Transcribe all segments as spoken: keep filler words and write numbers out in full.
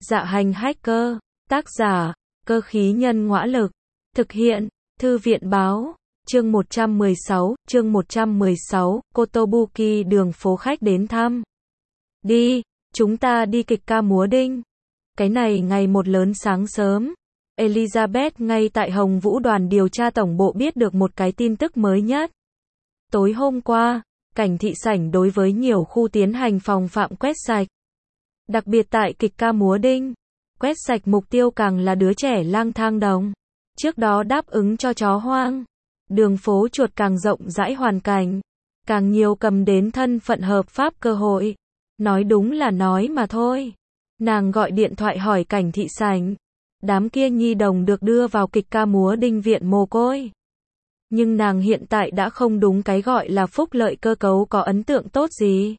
Dạ hành hacker, tác giả, cơ khí nhân ngõa lực, thực hiện, thư viện báo, chương một trăm mười sáu, chương một trăm mười sáu, Kotobuki đường phố khách đến thăm. Đi, chúng ta đi kịch ca múa đinh. Cái này ngày một lớn sáng sớm, Elizabeth ngay tại Hồng Vũ đoàn điều tra tổng bộ biết được một cái tin tức mới nhất. Tối hôm qua, cảnh thị sảnh đối với nhiều khu tiến hành phòng phạm quét sạch. Đặc biệt tại kịch ca múa đinh, quét sạch mục tiêu càng là đứa trẻ lang thang đồng. Trước đó đáp ứng cho chó hoang. Đường phố chuột càng rộng rãi hoàn cảnh, càng nhiều cầm đến thân phận hợp pháp cơ hội. Nói đúng là nói mà thôi. Nàng gọi điện thoại hỏi cảnh thị sảnh. Đám kia nhi đồng được đưa vào kịch ca múa đinh viện mồ côi. Nhưng nàng hiện tại đã không đúng cái gọi là phúc lợi cơ cấu có ấn tượng tốt gì.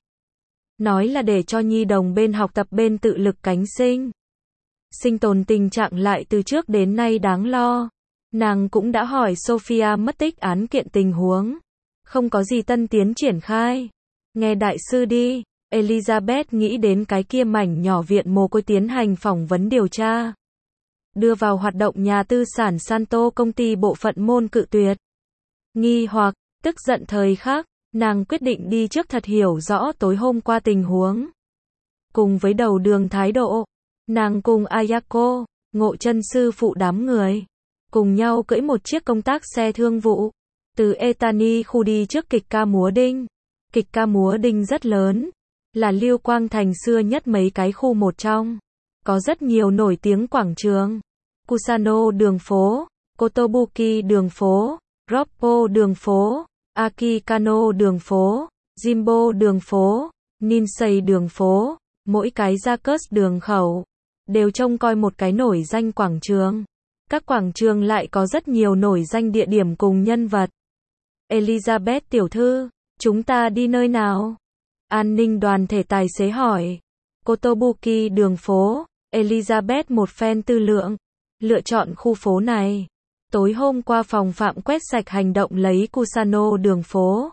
Nói là để cho nhi đồng bên học tập bên tự lực cánh sinh. Sinh tồn tình trạng lại từ trước đến nay đáng lo. Nàng cũng đã hỏi Sophia mất tích án kiện tình huống. Không có gì tân tiến triển khai. Nghe đại sư đi. Elizabeth nghĩ đến cái kia mảnh nhỏ viện mồ côi tiến hành phỏng vấn điều tra. Đưa vào hoạt động nhà tư sản Santo công ty bộ phận môn cự tuyệt. Nghi hoặc, tức giận thời khắc, nàng quyết định đi trước thật hiểu rõ tối hôm qua tình huống. Cùng với đầu đường thái độ, nàng cùng Ayako, ngộ chân sư phụ đám người, cùng nhau cưỡi một chiếc công tác xe thương vụ, từ Etani khu đi trước kịch ca múa đinh. Kịch ca múa đinh rất lớn, là Lưu Quang Thành xưa nhất mấy cái khu một trong. Có rất nhiều nổi tiếng quảng trường. Kusano đường phố, Kotobuki đường phố, Roppo đường phố, Akikano đường phố, Jimbo đường phố, Ninsei đường phố, mỗi cái Yakus đường khẩu, đều trông coi một cái nổi danh quảng trường. Các quảng trường lại có rất nhiều nổi danh địa điểm cùng nhân vật. Elizabeth tiểu thư, chúng ta đi nơi nào? An ninh đoàn thể tài xế hỏi. Kotobuki đường phố, Elizabeth một phen tư lượng, lựa chọn khu phố này. Tối hôm qua phòng phạm quét sạch hành động lấy Kusano đường phố.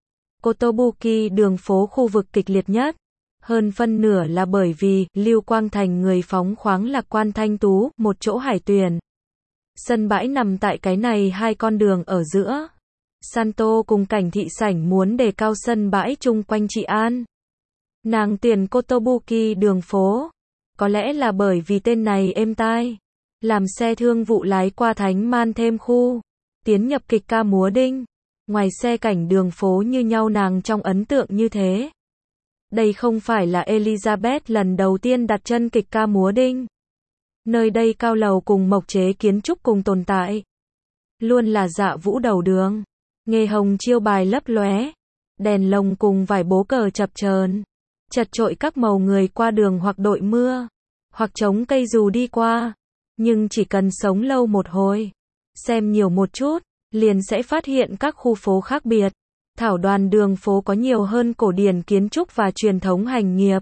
Kotobuki đường phố khu vực kịch liệt nhất. Hơn phân nửa là bởi vì Lưu Quang Thành người phóng khoáng lạc quan thanh tú, một chỗ hải tuyển. Sân bãi nằm tại cái này hai con đường ở giữa. Santo cùng cảnh thị sảnh muốn đề cao sân bãi chung quanh trị an. Nàng tiền Kotobuki đường phố. Có lẽ là bởi vì tên này êm tai. Làm xe thương vụ lái qua Thánh Man thêm khu. Tiến nhập kịch ca múa đinh. Ngoài xe cảnh đường phố như nhau nàng trong ấn tượng như thế. Đây không phải là Elizabeth lần đầu tiên đặt chân kịch ca múa đinh. Nơi đây cao lầu cùng mộc chế kiến trúc cùng tồn tại. Luôn là dạ vũ đầu đường. Nghề hồng chiêu bài lấp lóe. Đèn lồng cùng vài bố cờ chập chờn. Chật chội các màu người qua đường hoặc đội mưa. Hoặc chống cây dù đi qua. Nhưng chỉ cần sống lâu một hồi. Xem nhiều một chút. Liền sẽ phát hiện các khu phố khác biệt. Thảo đoàn đường phố có nhiều hơn cổ điển kiến trúc và truyền thống hành nghiệp.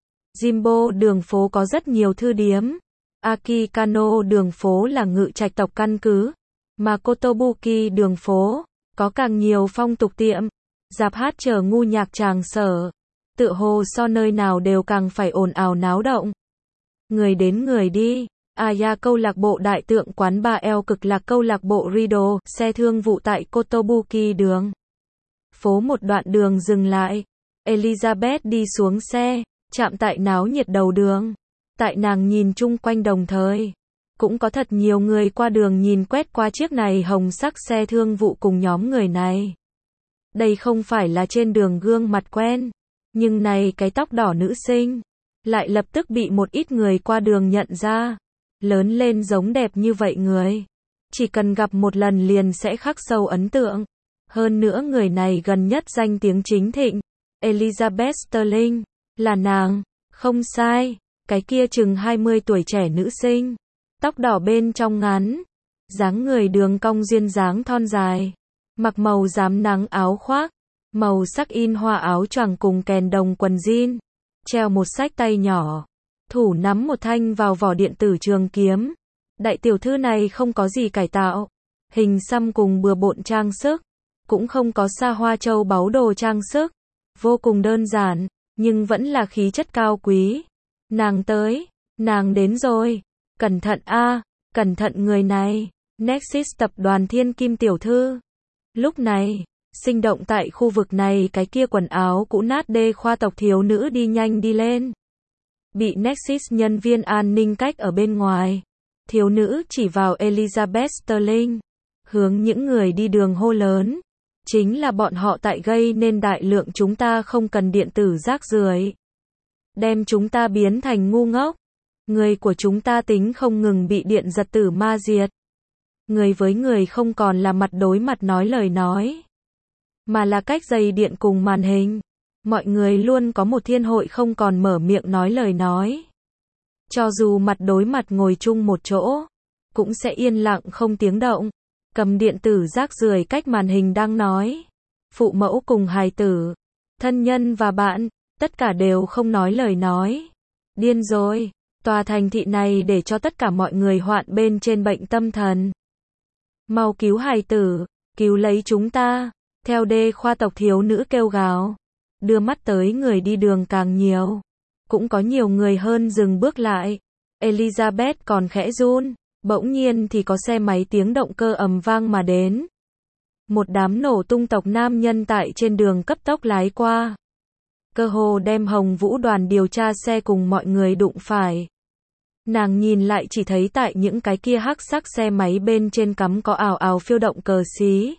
Jimbo đường phố có rất nhiều thư điếm. Akikano đường phố là ngự trạch tộc căn cứ. Mà Kotobuki đường phố có càng nhiều phong tục tiệm, rạp hát chờ ngu nhạc tràng sở. Tựa hồ so nơi nào đều càng phải ồn ào náo động. Người đến người đi. Aya câu lạc bộ đại tượng quán ba eo cực lạc câu lạc bộ Rido, xe thương vụ tại Kotobuki đường. Phố một đoạn đường dừng lại. Elizabeth đi xuống xe, chạm tại náo nhiệt đầu đường. Tại nàng nhìn chung quanh đồng thời. Cũng có thật nhiều người qua đường nhìn quét qua chiếc này hồng sắc xe thương vụ cùng nhóm người này. Đây không phải là trên đường gương mặt quen. Nhưng này cái tóc đỏ nữ sinh. Lại lập tức bị một ít người qua đường nhận ra. Lớn lên giống đẹp như vậy người. Chỉ cần gặp một lần liền sẽ khắc sâu ấn tượng. Hơn nữa người này gần nhất danh tiếng chính thịnh. Elizabeth Sterling. Là nàng. Không sai. Cái kia chừng hai mươi tuổi trẻ nữ sinh. Tóc đỏ bên trong ngắn. Dáng người đường cong duyên dáng thon dài. Mặc màu rám nắng áo khoác. Màu sắc in hoa áo choàng cùng kèn đồng quần jean. Treo một sách tay nhỏ. Thủ nắm một thanh vào vỏ điện tử trường kiếm. Đại tiểu thư này không có gì cải tạo. Hình xăm cùng bừa bộn trang sức. Cũng không có xa hoa châu báu đồ trang sức. Vô cùng đơn giản. Nhưng vẫn là khí chất cao quý. Nàng tới. Nàng đến rồi. Cẩn thận a, cẩn thận người này. Nexus tập đoàn Thiên Kim tiểu thư. Lúc này, sinh động tại khu vực này cái kia quần áo cũ nát đê khoa tộc thiếu nữ đi nhanh đi lên. Bị Nexus nhân viên an ninh cách ở bên ngoài. Thiếu nữ chỉ vào Elizabeth Sterling. Hướng những người đi đường hô lớn. Chính là bọn họ tại gây nên đại lượng chúng ta không cần điện tử rác rưởi. Đem chúng ta biến thành ngu ngốc. Người của chúng ta tính không ngừng bị điện giật tử ma diệt. Người với người không còn là mặt đối mặt nói lời nói. Mà là cách dây điện cùng màn hình. Mọi người luôn có một thiên hội không còn mở miệng nói lời nói. Cho dù mặt đối mặt ngồi chung một chỗ, cũng sẽ yên lặng không tiếng động. Cầm điện tử rác rưởi cách màn hình đang nói. Phụ mẫu cùng hài tử, thân nhân và bạn, tất cả đều không nói lời nói. Điên rồi, tòa thành thị này để cho tất cả mọi người hoạn bên trên bệnh tâm thần. Mau cứu hài tử, cứu lấy chúng ta. Theo đê khoa tộc thiếu nữ kêu gào. Đưa mắt tới người đi đường càng nhiều. Cũng có nhiều người hơn dừng bước lại. Elizabeth còn khẽ run. Bỗng nhiên thì có xe máy tiếng động cơ ầm vang mà đến. Một đám nổ tung tộc nam nhân tại trên đường cấp tốc lái qua. Cơ hồ đem Hồng Vũ đoàn điều tra xe cùng mọi người đụng phải. Nàng nhìn lại chỉ thấy tại những cái kia hắc sắc xe máy bên trên cắm có ào ào phiêu động cờ xí.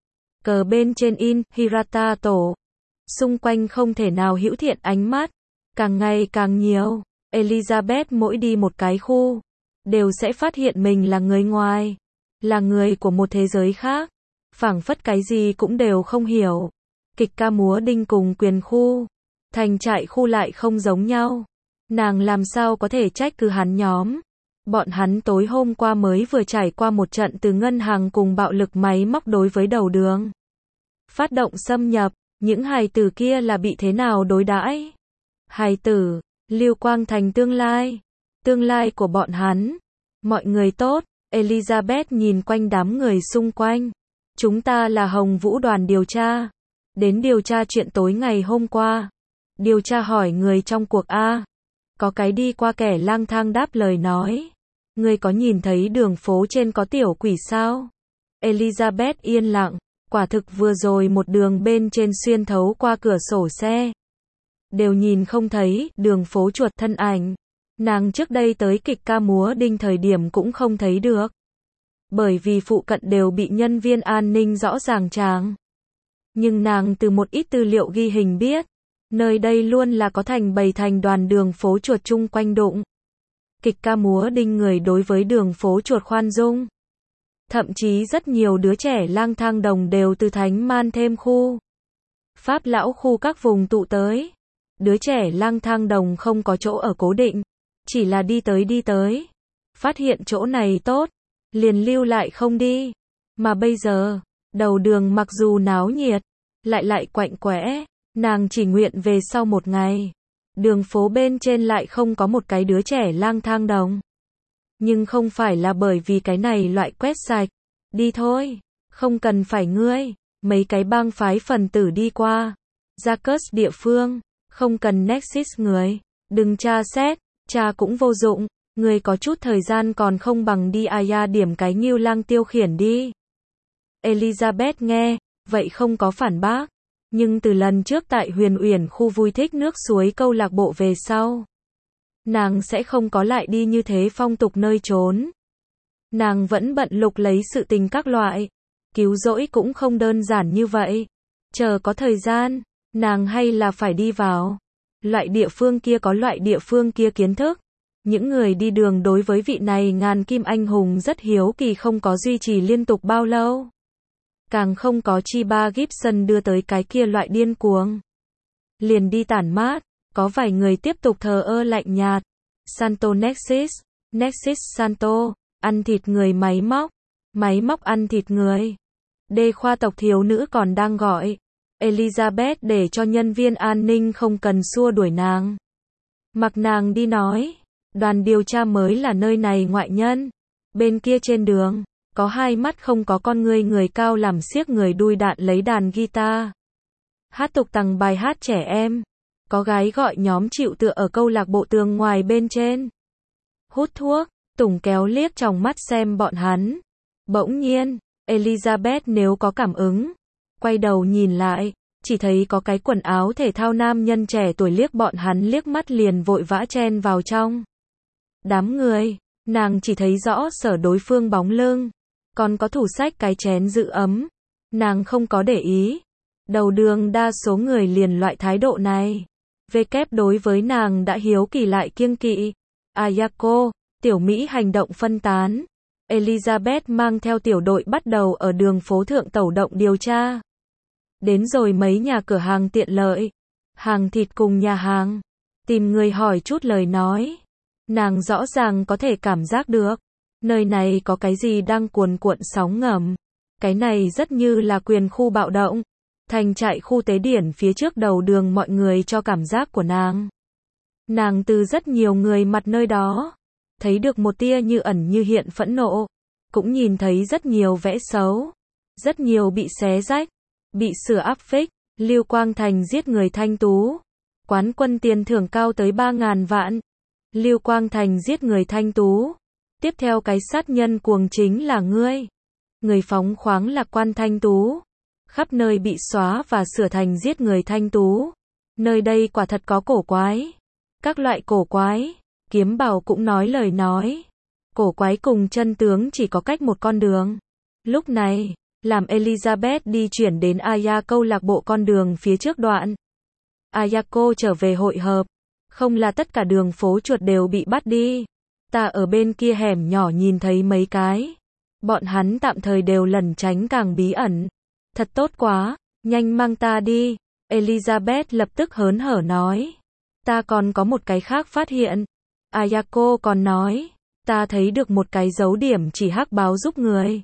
Cờ bên trên in, Hirata tổ. Xung quanh không thể nào hữu thiện ánh mắt. Càng ngày càng nhiều. Elizabeth mỗi đi một cái khu. Đều sẽ phát hiện mình là người ngoài. Là người của một thế giới khác. Phảng phất cái gì cũng đều không hiểu. Kịch ca múa đinh cùng quyền khu. Thành trại khu lại không giống nhau. Nàng làm sao có thể trách cứ hắn nhóm. Bọn hắn tối hôm qua mới vừa trải qua một trận từ ngân hàng cùng bạo lực máy móc đối với đầu đường. Phát động xâm nhập, những hài tử kia là bị thế nào đối đãi? Hài tử, Lưu Quang Thành tương lai. Tương lai của bọn hắn. Mọi người tốt, Elizabeth nhìn quanh đám người xung quanh. Chúng ta là Hồng Vũ đoàn điều tra. Đến điều tra chuyện tối ngày hôm qua. Điều tra hỏi người trong cuộc A. Có cái đi qua kẻ lang thang đáp lời nói. Người có nhìn thấy đường phố trên có tiểu quỷ sao? Elizabeth yên lặng. Quả thực vừa rồi một đường bên trên xuyên thấu qua cửa sổ xe. Đều nhìn không thấy đường phố chuột thân ảnh. Nàng trước đây tới kịch ca múa đinh thời điểm cũng không thấy được. Bởi vì phụ cận đều bị nhân viên an ninh rõ ràng tràng. Nhưng nàng từ một ít tư liệu ghi hình biết. Nơi đây luôn là có thành bầy thành đoàn đường phố chuột chung quanh đụng. Kịch ca múa đinh người đối với đường phố chuột khoan dung. Thậm chí rất nhiều đứa trẻ lang thang đồng đều từ Thánh Man thêm khu. Pháp lão khu các vùng tụ tới. Đứa trẻ lang thang đồng không có chỗ ở cố định. Chỉ là đi tới đi tới. Phát hiện chỗ này tốt. Liền lưu lại không đi. Mà bây giờ, đầu đường mặc dù náo nhiệt. Lại lại quạnh quẽ. Nàng chỉ nguyện về sau một ngày. Đường phố bên trên lại không có một cái đứa trẻ lang thang đồng. Nhưng không phải là bởi vì cái này loại quét sạch. Đi thôi. Không cần phải ngươi. Mấy cái bang phái phần tử đi qua. Jacques địa phương. Không cần Nexus người. Đừng tra xét. Tra cũng vô dụng. Người có chút thời gian còn không bằng đi Aya điểm cái Ngưu Lang tiêu khiển đi. Elizabeth nghe. Vậy không có phản bác. Nhưng từ lần trước tại Huyền Uyển khu vui thích nước suối câu lạc bộ về sau. Nàng sẽ không có lại đi như thế phong tục nơi trốn. Nàng vẫn bận lục lấy sự tình các loại. Cứu rỗi cũng không đơn giản như vậy. Chờ có thời gian, nàng hay là phải đi vào. Loại địa phương kia có loại địa phương kia kiến thức. Những người đi đường đối với vị này ngàn kim anh hùng rất hiếu kỳ không có duy trì liên tục bao lâu. Càng không có chi ba Gibson đưa tới cái kia loại điên cuồng. Liền đi tản mát, có vài người tiếp tục thờ ơ lạnh nhạt. Santo Nexus, Nexus Santo, ăn thịt người máy móc, máy móc ăn thịt người. Đê khoa tộc thiếu nữ còn đang gọi. Elizabeth để cho nhân viên an ninh không cần xua đuổi nàng. Mặc nàng đi nói, đoàn điều tra mới là nơi này ngoại nhân. Bên kia trên đường. Có hai mắt không có con ngươi người cao làm xiếc người đuôi đạn lấy đàn guitar. Hát tục tằng bài hát trẻ em. Có gái gọi nhóm chịu tựa ở câu lạc bộ tường ngoài bên trên. hút thuốc, Tùng kéo liếc trong mắt xem bọn hắn. Bỗng nhiên, Elizabeth nếu có cảm ứng, quay đầu nhìn lại, chỉ thấy có cái quần áo thể thao nam nhân trẻ tuổi liếc bọn hắn liếc mắt liền vội vã chen vào trong đám người, nàng chỉ thấy rõ sở đối phương bóng lưng, còn có thủ sách cái chén giữ ấm, nàng không có để ý. Đầu đường đa số người liền loại thái độ này. Về kép đối với nàng đã hiếu kỳ lại kiêng kỵ. Ayako, tiểu Mỹ hành động phân tán. Elizabeth mang theo tiểu đội bắt đầu ở đường phố thượng tẩu động điều tra. Đến rồi mấy nhà cửa hàng tiện lợi, hàng thịt cùng nhà hàng, tìm người hỏi chút lời nói. Nàng rõ ràng có thể cảm giác được, nơi này có cái gì đang cuồn cuộn sóng ngầm. Cái này rất như là quyền khu bạo động. Thành trại khu tế điển phía trước đầu đường mọi người cho cảm giác của nàng. Nàng từ rất nhiều người mặt nơi đó, thấy được một tia như ẩn như hiện phẫn nộ, cũng nhìn thấy rất nhiều vẽ xấu, rất nhiều bị xé rách, bị sửa áp phích, Lưu Quang Thành giết người thanh tú, quán quân tiền thưởng cao tới ba ngàn vạn, Lưu Quang Thành giết người thanh tú, tiếp theo cái sát nhân cuồng chính là ngươi, người phóng khoáng lạc quan thanh tú. Khắp nơi bị xóa và sửa thành giết người thanh tú. Nơi đây quả thật có cổ quái. Các loại cổ quái. Kiếm Bảo cũng nói lời nói. Cổ quái cùng chân tướng chỉ có cách một con đường. Lúc này, làm Elizabeth đi chuyển đến Aya câu lạc bộ con đường phía trước đoạn. Ayako trở về hội hợp. Không là tất cả đường phố chuột đều bị bắt đi. Ta ở bên kia hẻm nhỏ nhìn thấy mấy cái. Bọn hắn tạm thời đều lẩn tránh càng bí ẩn. Thật tốt quá, nhanh mang ta đi. Elizabeth lập tức hớn hở nói. Ta còn có một cái khác phát hiện. Ayako còn nói. Ta thấy được một cái dấu điểm chỉ hắc báo giúp người.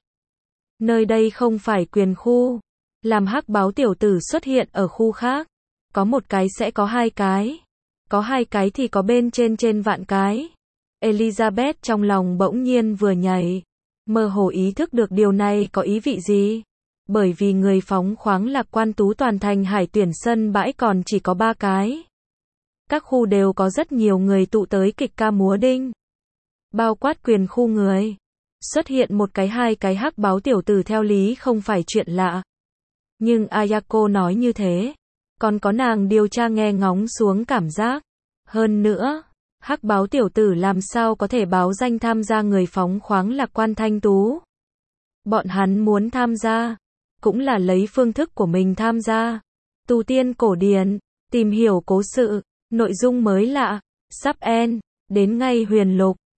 Nơi đây không phải quyền khu. Làm hắc báo tiểu tử xuất hiện ở khu khác. Có một cái sẽ có hai cái. Có hai cái thì có bên trên trên vạn cái. Elizabeth trong lòng bỗng nhiên vừa nhảy. Mơ hồ ý thức được điều này có ý vị gì. Bởi vì người phóng khoáng lạc quan tú toàn thành hải tuyển sân bãi còn chỉ có ba cái. Các khu đều có rất nhiều người tụ tới kịch ca múa đinh. Bao quát quyền khu người. Xuất hiện một cái hai cái hắc báo tiểu tử theo lý không phải chuyện lạ. Nhưng Ayako nói như thế. Còn có nàng điều tra nghe ngóng xuống cảm giác. Hơn nữa, hắc báo tiểu tử làm sao có thể báo danh tham gia người phóng khoáng lạc quan thanh tú. Bọn hắn muốn tham gia. Cũng là lấy phương thức của mình tham gia. Tu tiên cổ điển, tìm hiểu cố sự, nội dung mới lạ, sắp end, đến ngay huyền lục.